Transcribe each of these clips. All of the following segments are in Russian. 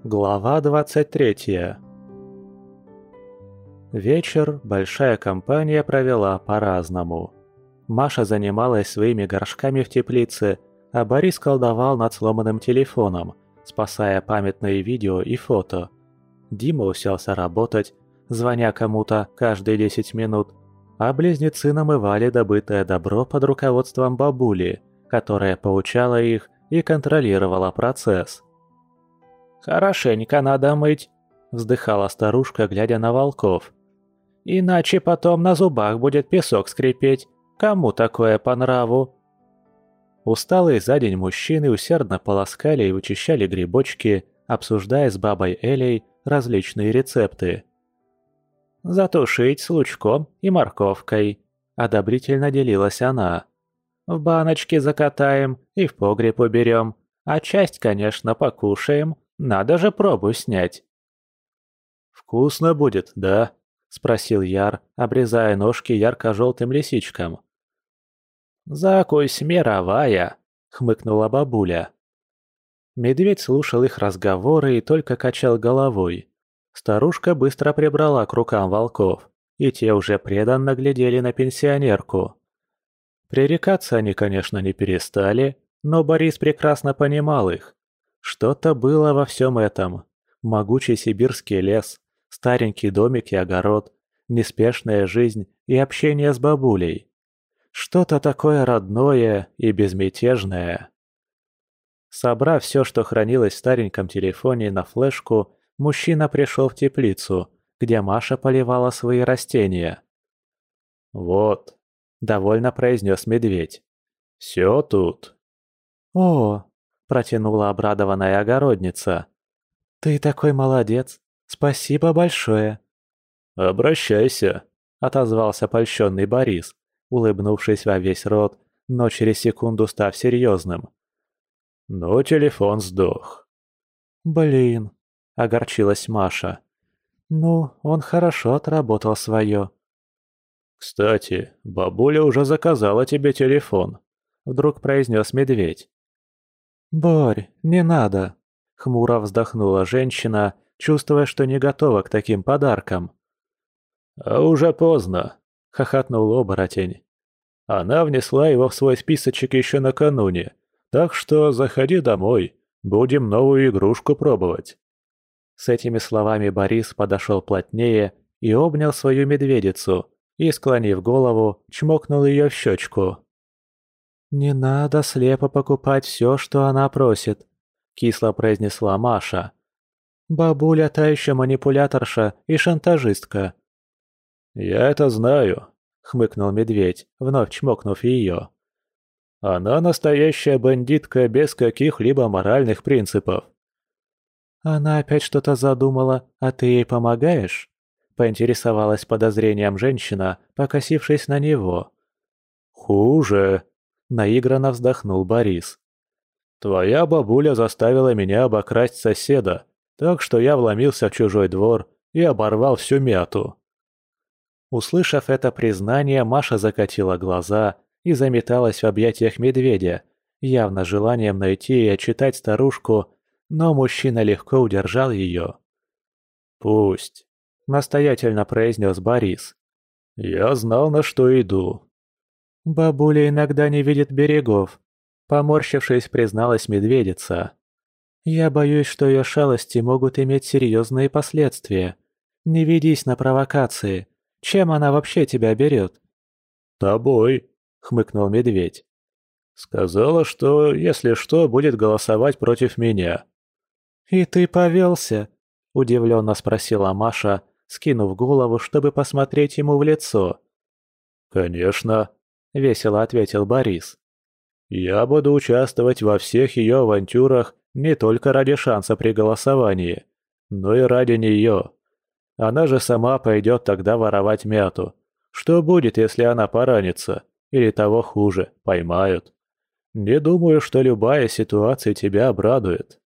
Глава 23. Вечер большая компания провела по-разному. Маша занималась своими горшками в теплице, а Борис колдовал над сломанным телефоном, спасая памятные видео и фото. Дима уселся работать, звоня кому-то каждые 10 минут, а близнецы намывали добытое добро под руководством бабули, которая поучала их и контролировала процесс. «Хорошенько надо мыть», — вздыхала старушка, глядя на волков. «Иначе потом на зубах будет песок скрипеть. Кому такое по нраву?» Усталые за день мужчины усердно полоскали и вычищали грибочки, обсуждая с бабой Элей различные рецепты. «Затушить с лучком и морковкой», — одобрительно делилась она. «В баночке закатаем и в погреб уберем, а часть, конечно, покушаем. Надо же пробу снять». «Вкусно будет, да?» – спросил Яр, обрезая ножки ярко-желтым лисичкам. «Закусь мировая», – хмыкнула бабуля. Медведь слушал их разговоры и только качал головой. Старушка быстро прибрала к рукам волков, и те уже преданно глядели на пенсионерку. Пререкаться они, конечно, не перестали, но Борис прекрасно понимал их. Что-то было во всем этом. Могучий сибирский лес, старенький домик и огород, неспешная жизнь и общение с бабулей. Что-то такое родное и безмятежное. Собрав все, что хранилось в стареньком телефоне, на флешку, мужчина пришел в теплицу, где Маша поливала свои растения. «Вот», — довольно произнес медведь, — «все тут». «О!» – протянула обрадованная огородница. «Ты такой молодец! Спасибо большое!» «Обращайся!» – отозвался польщенный Борис, улыбнувшись во весь рот, но через секунду став серьезным. «Но телефон сдох». «Блин!» – огорчилась Маша. «Ну, он хорошо отработал свое». «Кстати, бабуля уже заказала тебе телефон», – вдруг произнес медведь. «Борь, не надо!» — хмуро вздохнула женщина, чувствуя, что не готова к таким подаркам. «А уже поздно!» — хохотнул оборотень. «Она внесла его в свой списочек еще накануне, так что заходи домой, будем новую игрушку пробовать». С этими словами Борис подошел плотнее и обнял свою медведицу и, склонив голову, чмокнул ее в щечку. «Не надо слепо покупать все, что она просит», — кисло произнесла Маша. «Бабуля та еще манипуляторша и шантажистка». «Я это знаю», — хмыкнул медведь, вновь чмокнув ее. «Она настоящая бандитка без каких-либо моральных принципов». «Она опять что-то задумала, а ты ей помогаешь?» — поинтересовалась подозрением женщина, покосившись на него. «Хуже», — наигранно вздохнул Борис. «Твоя бабуля заставила меня обокрасть соседа, так что я вломился в чужой двор и оборвал всю мяту». Услышав это признание, Маша закатила глаза и заметалась в объятиях медведя, явно желанием найти и отчитать старушку, но мужчина легко удержал ее. «Пусть», — настоятельно произнес Борис. «Я знал, на что иду». «Бабуля иногда не видит берегов», — поморщившись, призналась медведица. «Я боюсь, что ее шалости могут иметь серьезные последствия. Не ведись на провокации. Чем она вообще тебя берет?» «Тобой», — хмыкнул медведь. «Сказала, что, если что, будет голосовать против меня». «И ты повелся?» — удивленно спросила Маша, скинув голову, чтобы посмотреть ему в лицо. «Конечно», — весело ответил Борис. «Я буду участвовать во всех ее авантюрах не только ради шанса при голосовании, но и ради нее. Она же сама пойдет тогда воровать мяту. Что будет, если она поранится? Или того хуже, поймают? Не думаю, что любая ситуация тебя обрадует».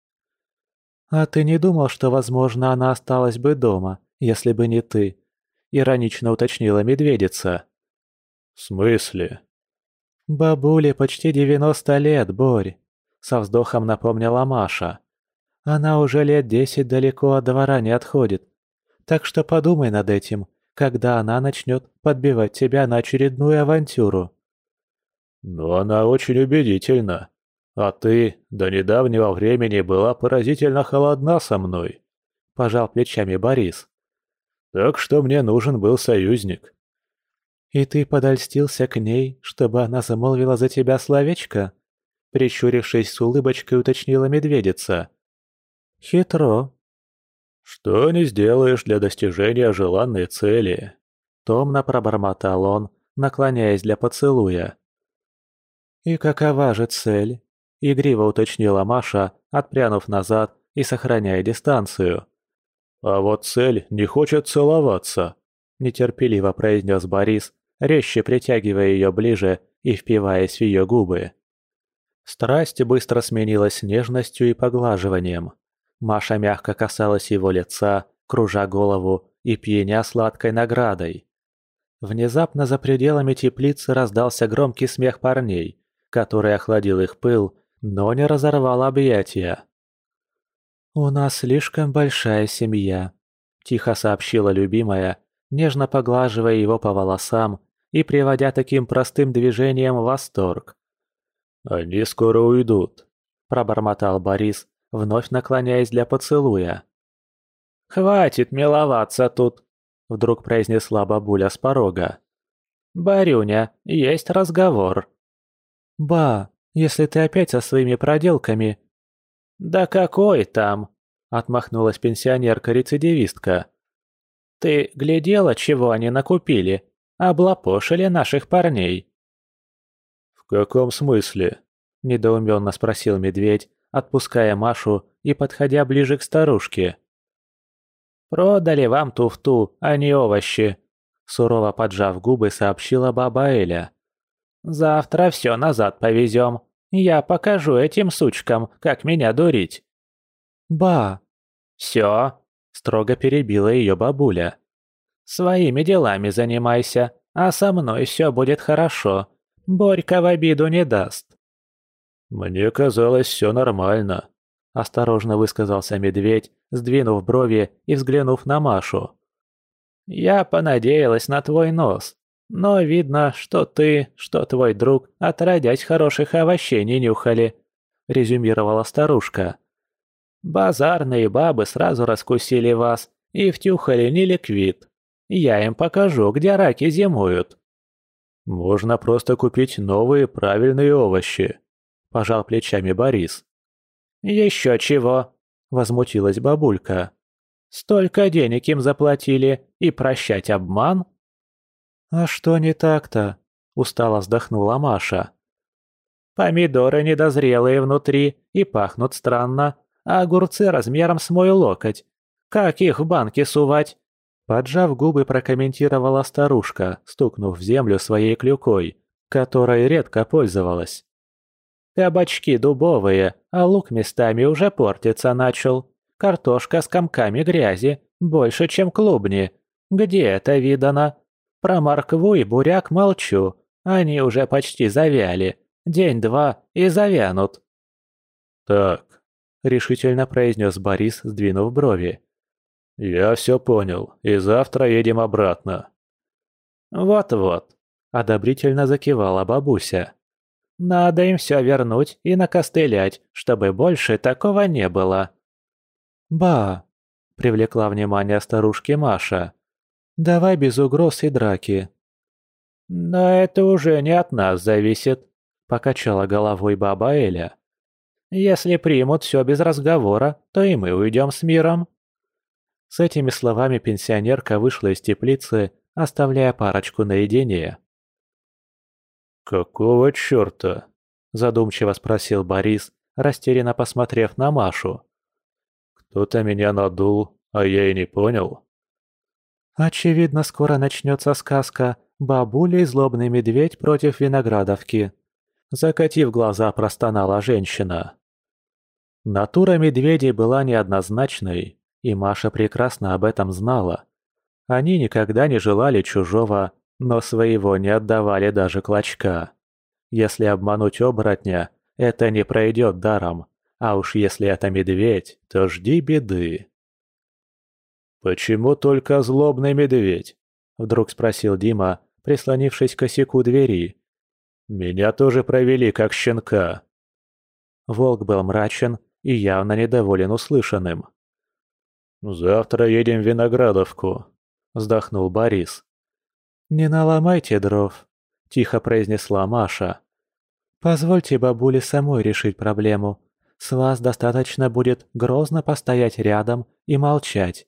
«А ты не думал, что, возможно, она осталась бы дома, если бы не ты?» — иронично уточнила медведица. «В смысле?» «Бабуле почти 90 лет, Борь», — со вздохом напомнила Маша. Она уже лет 10 далеко от двора не отходит. Так что подумай над этим, когда она начнет подбивать тебя на очередную авантюру». Но она очень убедительна. А ты до недавнего времени была поразительно холодна со мной. Пожал плечами Борис. Так что мне нужен был союзник. «И ты подольстился к ней, чтобы она замолвила за тебя словечко?» Прищурившись с улыбочкой, уточнила медведица. «Хитро», Что не сделаешь для достижения желанной цели?» томно пробормотал он, наклоняясь для поцелуя. «И какова же цель?» – игриво уточнила Маша, отпрянув назад и сохраняя дистанцию. «А вот цель не хочет целоваться», – нетерпеливо произнес Борис, резче притягивая ее ближе и впиваясь в ее губы. Страсть быстро сменилась нежностью и поглаживанием. Маша мягко касалась его лица, кружа голову и пьяня сладкой наградой. Внезапно за пределами теплицы раздался громкий смех парней, который охладил их пыл, но не разорвал объятия. «У нас слишком большая семья», – тихо сообщила любимая, нежно поглаживая его по волосам и приводя таким простым движением в восторг. «Они скоро уйдут», – пробормотал Борис, вновь наклоняясь для поцелуя. «Хватит миловаться тут», – вдруг произнесла бабуля с порога. «Барюня, есть разговор». «Ба, если ты опять со своими проделками...» «Да какой там?» – отмахнулась пенсионерка-рецидивистка. «Ты глядела, чего они накупили? Облапошили наших парней». «В каком смысле?» – недоуменно спросил медведь, отпуская Машу и подходя ближе к старушке. «Продали вам туфту, а не овощи», – сурово поджав губы, сообщила баба Эля. «Завтра все назад повезем. Я покажу этим сучкам, как меня дурить». «Ба!» «Все», – строго перебила ее бабуля. «Своими делами занимайся, а со мной все будет хорошо. Борька в обиду не даст». «Мне казалось, все нормально», – осторожно высказался медведь, сдвинув брови и взглянув на Машу. «Я понадеялась на твой нос, но видно, что ты, что твой друг отродясь хороших овощей не нюхали», – резюмировала старушка. «Базарные бабы сразу раскусили вас и втюхали неликвид. Я им покажу, где раки зимуют». «Можно просто купить новые правильные овощи», – пожал плечами Борис. «Еще чего?» – возмутилась бабулька. «Столько денег им заплатили, и прощать обман?» «А что не так-то?» – устало вздохнула Маша. «Помидоры недозрелые внутри и пахнут странно, а огурцы размером с мой локоть. Как их в банке сувать?» Поджав губы, прокомментировала старушка, стукнув в землю своей клюкой, которой редко пользовалась. «Кабачки дубовые, а лук местами уже портиться начал. Картошка с комками грязи, больше, чем клубни. Где это видано? Про моркву и буряк молчу, они уже почти завяли. День-два и завянут». «Так», – решительно произнес Борис, сдвинув брови. «Я все понял, и завтра едем обратно». «Вот-вот», – одобрительно закивала бабуся. «Надо им все вернуть и накостылять, чтобы больше такого не было». «Ба!» – привлекла внимание старушки Маша. «Давай без угроз и драки». «Но это уже не от нас зависит», – покачала головой баба Эля. «Если примут все без разговора, то и мы уйдем с миром». С этими словами пенсионерка вышла из теплицы, оставляя парочку наедине. «Какого чёрта?» – задумчиво спросил Борис, растерянно посмотрев на Машу. «Кто-то меня надул, а я и не понял». «Очевидно, скоро начнется сказка «Бабуля и злобный медведь против виноградовки», – закатив глаза, простонала женщина. Натура медведей была неоднозначной, и Маша прекрасно об этом знала. Они никогда не желали чужого, но своего не отдавали даже клочка. Если обмануть оборотня, это не пройдет даром, А уж если это медведь, то жди беды. «Почему только злобный медведь?» – вдруг спросил Дима, прислонившись к косяку двери. «Меня тоже провели как щенка». Волк был мрачен и явно недоволен услышанным. «Завтра едем в Виноградовку», – вздохнул Борис. «Не наломайте дров», – тихо произнесла Маша. «Позвольте бабуле самой решить проблему. С вас достаточно будет грозно постоять рядом и молчать».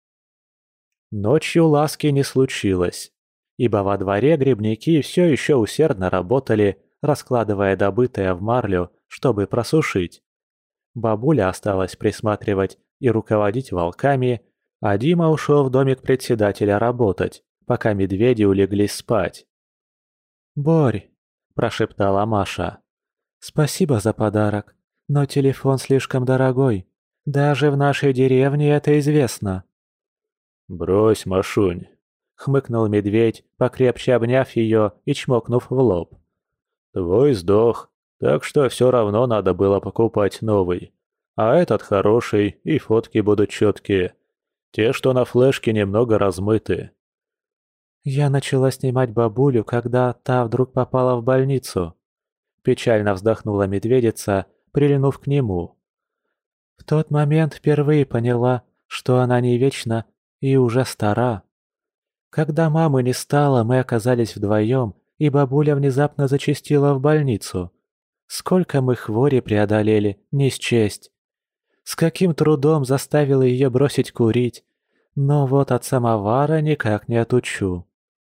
Ночью ласки не случилось, ибо во дворе грибники все еще усердно работали, раскладывая добытое в марлю, чтобы просушить. Бабуля осталась присматривать и руководить волками, а Дима ушел в домик председателя работать, пока медведи улеглись спать. «Борь», – прошептала Маша, – «спасибо за подарок, но телефон слишком дорогой. Даже в нашей деревне это известно». «Брось, Машунь», — хмыкнул медведь, покрепче обняв ее и чмокнув в лоб. «Твой сдох, так что все равно надо было покупать новый. А этот хороший, и фотки будут четкие. Те, что на флешке, немного размыты». «Я начала снимать бабулю, когда та вдруг попала в больницу», — печально вздохнула медведица, прильнув к нему. «В тот момент впервые поняла, что она не вечна и уже стара. Когда мамы не стало, мы оказались вдвоем, и бабуля внезапно зачастила в больницу. Сколько мы хвори преодолели, не счесть. С каким трудом заставила ее бросить курить, но вот от самовара никак не отучу».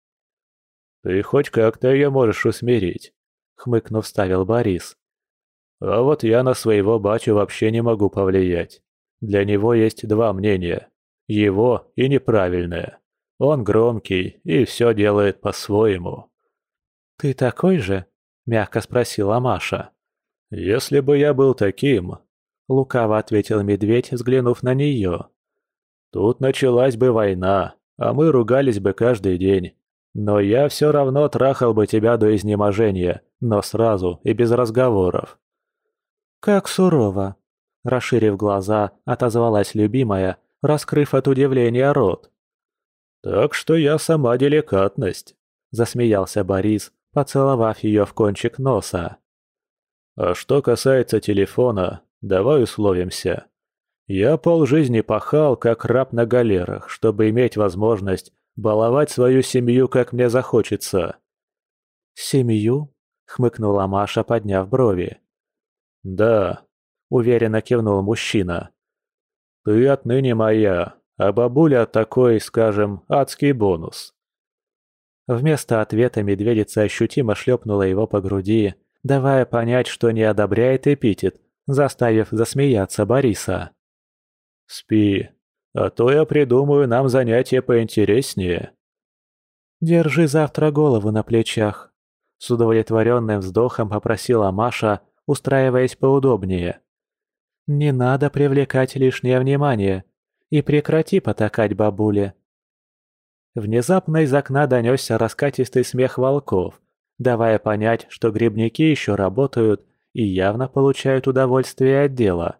«Ты хоть как-то ее можешь усмирить», — хмыкнув, вставил Борис. «А вот я на своего батю вообще не могу повлиять. Для него есть два мнения. Его и неправильное. Он громкий и все делает по-своему». «Ты такой же?» – мягко спросила Маша. «Если бы я был таким», – лукаво ответил медведь, взглянув на нее. «Тут началась бы война, а мы ругались бы каждый день. Но я все равно трахал бы тебя до изнеможения, но сразу и без разговоров». «Как сурово!» – расширив глаза, отозвалась любимая, раскрыв от удивления рот. «Так что я сама деликатность», – засмеялся Борис, поцеловав ее в кончик носа. «А что касается телефона, давай условимся. Я полжизни пахал, как раб на галерах, чтобы иметь возможность баловать свою семью, как мне захочется». «Семью?» – хмыкнула Маша, подняв брови. «Да», – уверенно кивнул мужчина. «Ты отныне моя, а бабуля такой, скажем, адский бонус». Вместо ответа медведица ощутимо шлепнула его по груди, давая понять, что не одобряет эпитет, заставив засмеяться Бориса. «Спи, а то я придумаю нам занятие поинтереснее». «Держи завтра голову на плечах», — с удовлетворенным вздохом попросила Маша, устраиваясь поудобнее. «Не надо привлекать лишнее внимание. И прекрати потакать бабуле». Внезапно из окна донесся раскатистый смех волков, давая понять, что грибники еще работают и явно получают удовольствие от дела.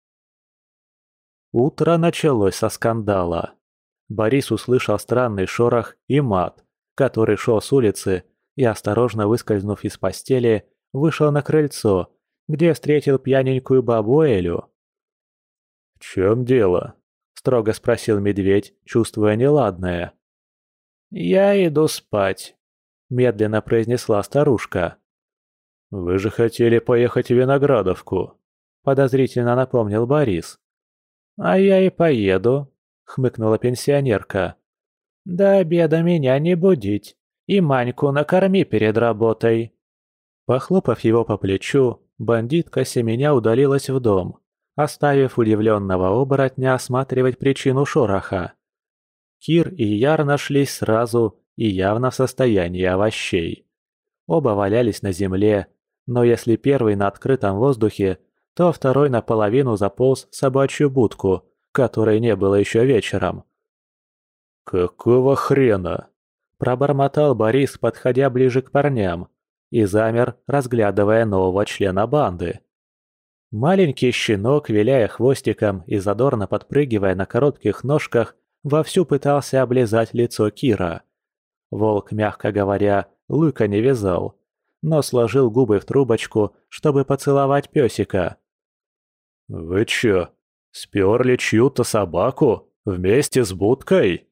Утро началось со скандала. Борис услышал странный шорох и мат, который шел с улицы, и, осторожно выскользнув из постели, вышел на крыльцо, где встретил пьяненькую бабу Элю. «В чем дело?» – строго спросил медведь, чувствуя неладное. «Я иду спать», – медленно произнесла старушка. «Вы же хотели поехать в Виноградовку», – подозрительно напомнил Борис. «А я и поеду», – хмыкнула пенсионерка. «До обеда меня не будить, и Маньку накорми перед работой». Похлопав его по плечу, бандитка семеня удалилась в дом, оставив удивленного оборотня осматривать причину шороха. Кир и Яр нашлись сразу и явно в состоянии овощей. Оба валялись на земле, но если первый на открытом воздухе, то второй наполовину заполз в собачью будку, которой не было еще вечером. «Какого хрена?» – пробормотал Борис, подходя ближе к парням, и замер, разглядывая нового члена банды. Маленький щенок, виляя хвостиком и задорно подпрыгивая на коротких ножках, вовсю пытался облизать лицо Кира. Волк, мягко говоря, лыка не вязал, но сложил губы в трубочку, чтобы поцеловать песика. «Вы чё, спёрли чью-то собаку? Вместе с будкой?»